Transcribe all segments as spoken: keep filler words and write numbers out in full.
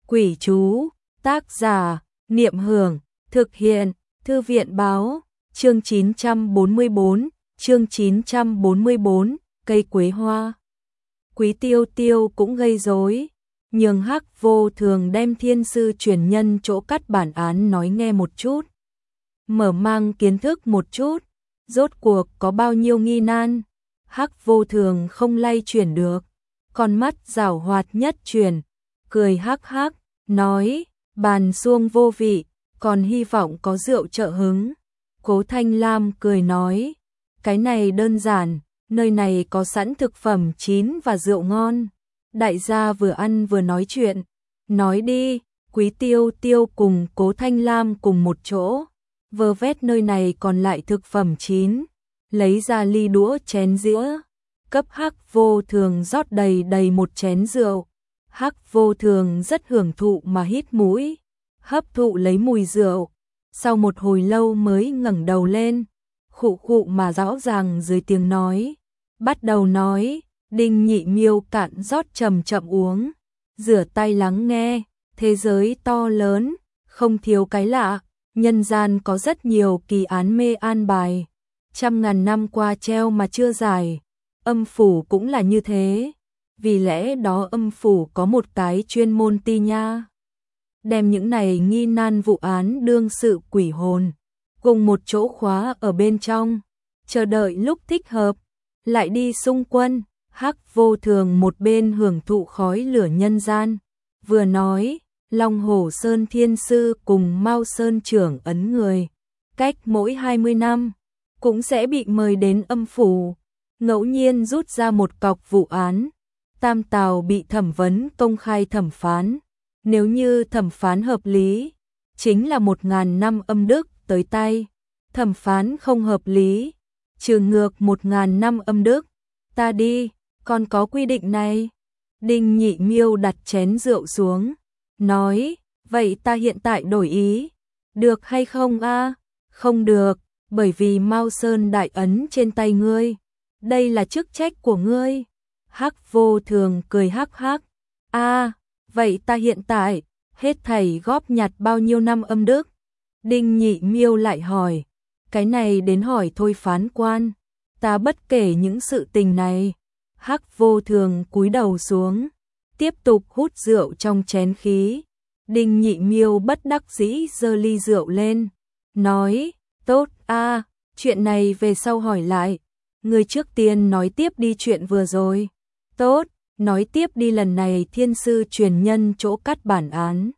Quỷ chú, tác giả, Niệm Hưởng, thực hiện, Thư viện Báo, chương chín trăm bốn mươi bốn, chương chín trăm bốn mươi bốn, cây quế hoa. Quý Tiêu Tiêu cũng gây rối, nhường Hắc Vô Thường đem thiên sư truyền nhân chỗ cắt bản án nói nghe một chút. Mở mang kiến thức một chút, rốt cuộc có bao nhiêu nghi nan. Hắc Vô Thường không lay chuyển được, con mắt giảo hoạt nhất chuyển, cười hắc hắc, nói, bàn xuông vô vị, còn hy vọng có rượu trợ hứng. Cố Thanh Lam cười nói, cái này đơn giản, nơi này có sẵn thực phẩm chín và rượu ngon. Đại gia vừa ăn vừa nói chuyện, nói đi. Quý Tiêu Tiêu cùng Cố Thanh Lam cùng một chỗ, vơ vét nơi này còn lại thực phẩm chín, lấy ra ly đũa chén dĩa, cấp Hắc Vô Thường rót đầy đầy một chén rượu. Hắc Vô Thường rất hưởng thụ mà hít mũi, hấp thụ lấy mùi rượu, sau một hồi lâu mới ngẩng đầu lên, khụ khụ mà rõ ràng dưới tiếng nói, bắt đầu nói. Đinh Nhị Miêu cạn rót chậm chậm uống, rửa tay lắng nghe. Thế giới to lớn, không thiếu cái lạ, nhân gian có rất nhiều kỳ án mê an bài, trăm ngàn năm qua treo mà chưa giải. Âm phủ cũng là như thế, vì lẽ đó âm phủ có một cái chuyên môn ti nha, đem những này nghi nan vụ án đương sự quỷ hồn cùng một chỗ khóa ở bên trong, chờ đợi lúc thích hợp lại đi xung quân. Hắc Vô Thường một bên hưởng thụ khói lửa nhân gian, vừa nói, Long Hổ Sơn Thiên Sư cùng Mao Sơn Trưởng ấn người, cách mỗi hai mươi năm cũng sẽ bị mời đến âm phủ, ngẫu nhiên rút ra một cọc vụ án. Tam Tào bị thẩm vấn công khai thẩm phán, nếu như thẩm phán hợp lý, chính là một ngàn năm âm đức tới tay, thẩm phán không hợp lý, trừ ngược một ngàn năm âm đức. Ta đi, còn có quy định này. Đinh Nhị Miêu đặt chén rượu xuống, nói, vậy ta hiện tại đổi ý, được hay không a? Không được, bởi vì Mao Sơn đại ấn trên tay ngươi, đây là chức trách của ngươi. Hắc Vô Thường cười hắc hắc, a, vậy ta hiện tại hết thảy góp nhặt bao nhiêu năm âm đức? Đinh Nhị Miêu lại hỏi, cái này đến hỏi thôi phán quan, ta bất kể những sự tình này. Hắc Vô Thường cúi đầu xuống, tiếp tục hút rượu trong chén khí. Đinh Nhị Miêu bất đắc dĩ giơ ly rượu lên, nói, tốt a, chuyện này về sau hỏi lại, người trước tiên nói tiếp đi chuyện vừa rồi. Tốt, nói tiếp đi. Lần này thiên sư truyền nhân chỗ cắt bản án.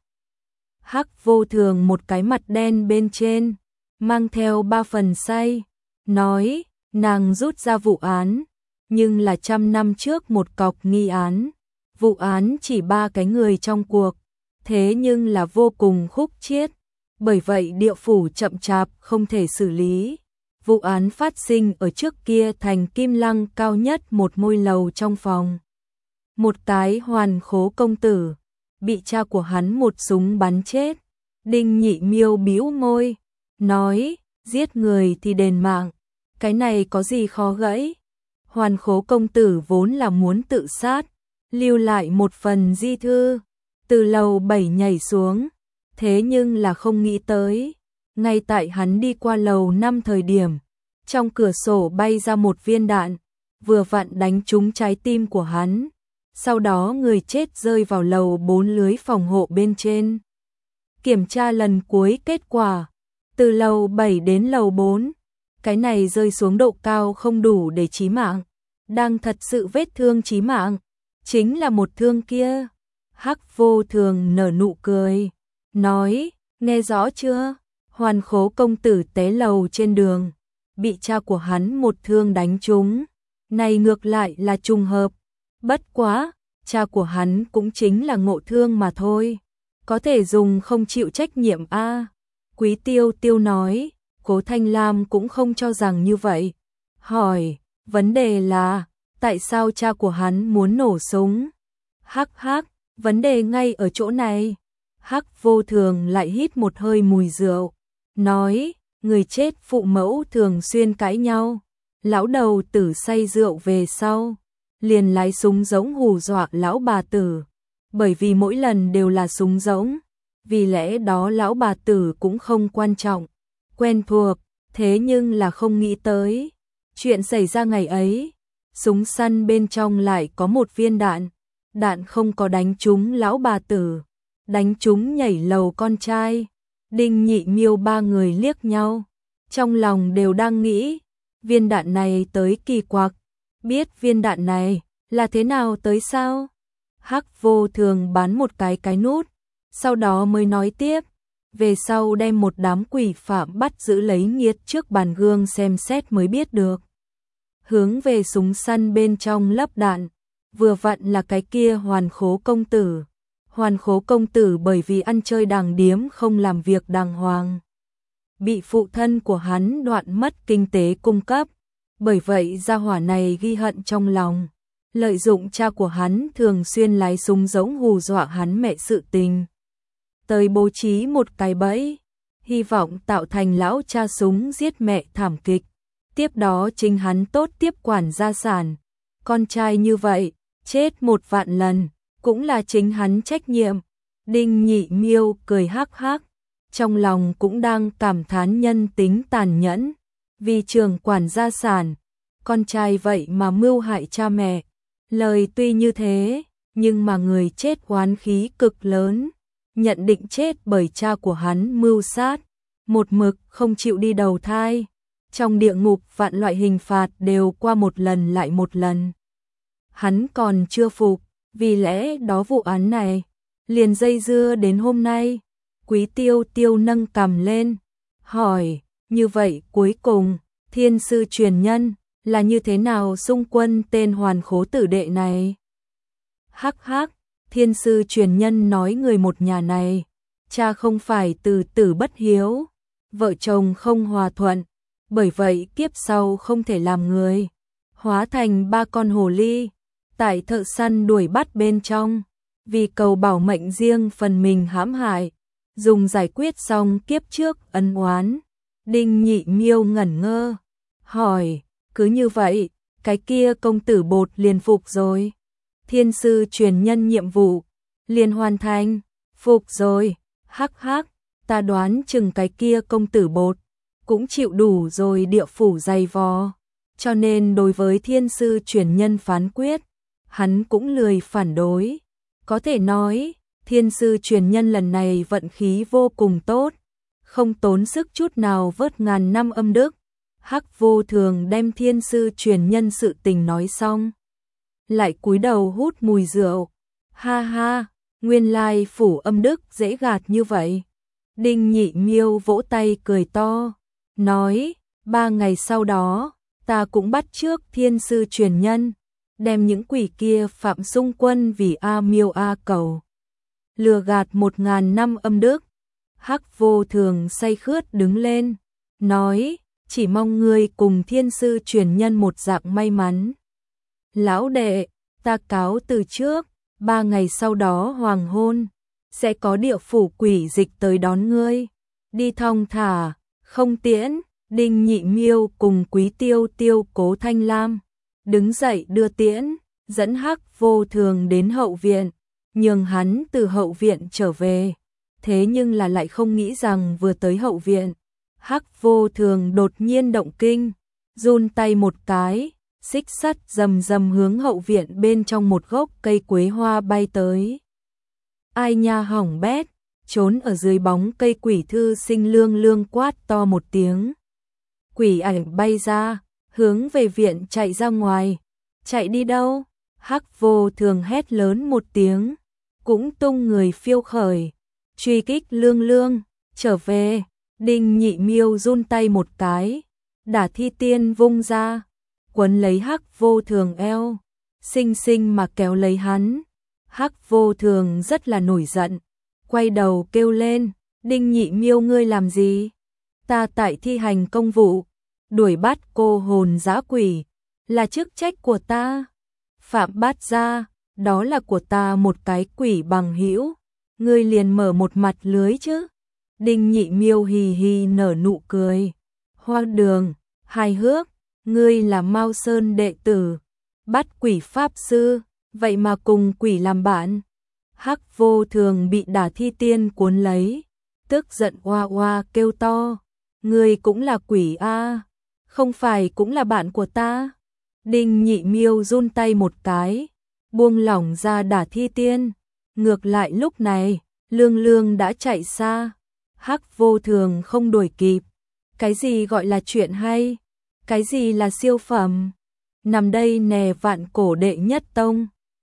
Hắc Vô Thường một cái mặt đen bên trên, mang theo ba phần say, nói, nàng rút ra vụ án, nhưng là trăm năm trước một cọc nghi án, vụ án chỉ ba cái người trong cuộc, thế nhưng là vô cùng khúc chiết, bởi vậy địa phủ chậm chạp không thể xử lý. Vụ án phát sinh ở trước kia thành Kim Lăng cao nhất một ngôi lầu trong phòng. Một cái Hoàn Khố công tử bị cha của hắn một súng bắn chết. Đinh Nhị Miêu bĩu môi, nói, giết người thì đền mạng, cái này có gì khó gãy. Hoàn Khố công tử vốn là muốn tự sát, lưu lại một phần di thư, từ lầu bảy nhảy xuống, thế nhưng là không nghĩ tới, ngay tại hắn đi qua lầu năm thời điểm, trong cửa sổ bay ra một viên đạn, vừa vặn đánh trúng trái tim của hắn. Sau đó người chết rơi vào lầu bốn lưới phòng hộ bên trên. Kiểm tra lần cuối kết quả, từ lầu bảy đến lầu bốn, cái này rơi xuống độ cao không đủ để chí mạng, đang thật sự vết thương chí mạng, chính là một thương kia. Hắc Vô Thường nở nụ cười, nói, nghe rõ chưa? Hoàn Khố công tử té lầu trên đường, bị cha của hắn một thương đánh trúng, này ngược lại là trùng hợp, bất quá, cha của hắn cũng chính là ngộ thương mà thôi, có thể dùng không chịu trách nhiệm a. Quý Tiêu Tiêu nói, Cố Thanh Lam cũng không cho rằng như vậy, hỏi, vấn đề là, tại sao cha của hắn muốn nổ súng? Hắc hắc, vấn đề ngay ở chỗ này. Hắc Vô Thường lại hít một hơi mùi rượu, nói, người chết phụ mẫu thường xuyên cãi nhau, lão đầu tử say rượu về sau, liền lái súng giống hù dọa lão bà tử, bởi vì mỗi lần đều là súng rỗng, vì lẽ đó lão bà tử cũng không quan trọng, quen thuộc, thế nhưng là không nghĩ tới. Chuyện xảy ra ngày ấy, súng săn bên trong lại có một viên đạn, đạn không có đánh trúng lão bà tử, đánh trúng nhảy lầu con trai. Đinh Nhị Miêu ba người liếc nhau, trong lòng đều đang nghĩ, viên đạn này tới kỳ quặc, biết viên đạn này là thế nào tới sao? Hắc Vô Thường bán một cái cái nút, sau đó mới nói tiếp, về sau đem một đám quỷ phạm bắt giữ lấy nghiệt trước bàn gương xem xét mới biết được. Hướng về súng săn bên trong lắp đạn, vừa vặn là cái kia Hoàn Khố công tử. Hoàn Khố công tử bởi vì ăn chơi đàng điếm không làm việc đàng hoàng, bị phụ thân của hắn đoạn mất kinh tế cung cấp, bởi vậy gia hỏa này ghi hận trong lòng, lợi dụng cha của hắn thường xuyên lái súng giống hù dọa hắn mẹ sự tình, tới bố trí một cái bẫy, hy vọng tạo thành lão cha súng giết mẹ thảm kịch. Tiếp đó chính hắn tốt tiếp quản gia sản, con trai như vậy, chết một vạn lần, cũng là chính hắn trách nhiệm. Đinh Nhị Miêu cười hắc hắc, trong lòng cũng đang cảm thán nhân tính tàn nhẫn, vì trưởng quản gia sản, con trai vậy mà mưu hại cha mẹ. Lời tuy như thế, nhưng mà người chết oán khí cực lớn, nhận định chết bởi cha của hắn mưu sát, một mực không chịu đi đầu thai. Trong địa ngục vạn loại hình phạt đều qua một lần lại một lần. Hắn còn chưa phục, vì lẽ đó vụ án này liền dây dưa đến hôm nay. Quý Tiêu Tiêu nâng cằm lên, hỏi, như vậy cuối cùng, thiên sư truyền nhân là như thế nào xung quân tên Hoàn Khố tử đệ này? Hắc hắc, thiên sư truyền nhân nói người một nhà này, cha không phải từ tử bất hiếu, vợ chồng không hòa thuận, bởi vậy kiếp sau không thể làm người, hóa thành ba con hồ ly, tại thợ săn đuổi bắt bên trong, vì cầu bảo mệnh riêng phần mình hãm hại, dùng giải quyết xong kiếp trước ân oán. Đinh Nhị Miêu ngẩn ngơ, hỏi, cứ như vậy, cái kia công tử bột liền phục rồi, thiên sư truyền nhân nhiệm vụ liền hoàn thành, phục rồi, hắc hắc, ta đoán chừng cái kia công tử bột cũng chịu đủ rồi địa phủ dày vò, cho nên đối với thiên sư truyền nhân phán quyết, hắn cũng lười phản đối. Có thể nói, thiên sư truyền nhân lần này vận khí vô cùng tốt, không tốn sức chút nào vớt ngàn năm âm đức. Hắc Vô Thường đem thiên sư truyền nhân sự tình nói xong, lại cúi đầu hút mùi rượu. Ha ha, nguyên lai phủ âm đức dễ gạt như vậy. Đinh Nhị Miêu vỗ tay cười to, nói, ba ngày sau đó, ta cũng bắt trước thiên sư truyền nhân, đem những quỷ kia phạm xung quân vì A Miêu A Cầu, lừa gạt một ngàn năm âm đức. Hắc Vô Thường say khướt đứng lên, nói, chỉ mong ngươi cùng thiên sư truyền nhân một dạng may mắn. Lão đệ, ta cáo từ trước, ba ngày sau đó hoàng hôn, sẽ có địa phủ quỷ dịch tới đón ngươi, đi thong thả, không tiễn. Đinh Nhị Miêu cùng Quý Tiêu Tiêu Cố Thanh Lam đứng dậy đưa tiễn, dẫn Hắc Vô Thường đến hậu viện, nhường hắn từ hậu viện trở về. Thế nhưng là lại không nghĩ rằng vừa tới hậu viện, Hắc Vô Thường đột nhiên động kinh, run tay một cái, xích sắt rầm rầm hướng hậu viện bên trong một gốc cây quế hoa bay tới. Ai nha hỏng bét, trốn ở dưới bóng cây quỷ thư sinh lương lương quát to một tiếng. Quỷ ảnh bay ra, hướng về viện chạy ra ngoài. Chạy đi đâu? Hắc Vô Thường hét lớn một tiếng, cũng tung người phiêu khởi, truy kích lương lương, trở về. Đinh Nhị Miêu run tay một cái, đả thi tiên vung ra, quấn lấy Hắc Vô Thường eo, xinh xinh mà kéo lấy hắn. Hắc Vô Thường rất là nổi giận, quay đầu kêu lên, Đinh Nhị Miêu ngươi làm gì? Ta tại thi hành công vụ, đuổi bắt cô hồn dã quỷ, là chức trách của ta. Phạm Bát Gia, đó là của ta một cái quỷ bằng hữu, ngươi liền mở một mặt lưới chứ. Đinh Nhị Miêu hì hì nở nụ cười, hoa đường, hài hước, ngươi là Mao Sơn đệ tử, bắt quỷ pháp sư, vậy mà cùng quỷ làm bạn. Hắc Vô Thường bị Đả Thi Tiên cuốn lấy, tức giận oa oa kêu to, ngươi cũng là quỷ a, không phải cũng là bạn của ta. Đinh Nhị Miêu run tay một cái, buông lỏng ra Đả Thi Tiên, ngược lại lúc này, Lương Lương đã chạy xa, Hắc Vô Thường không đuổi kịp. Cái gì gọi là chuyện hay? Cái gì là siêu phẩm? Nằm đây nè vạn cổ đệ nhất tông.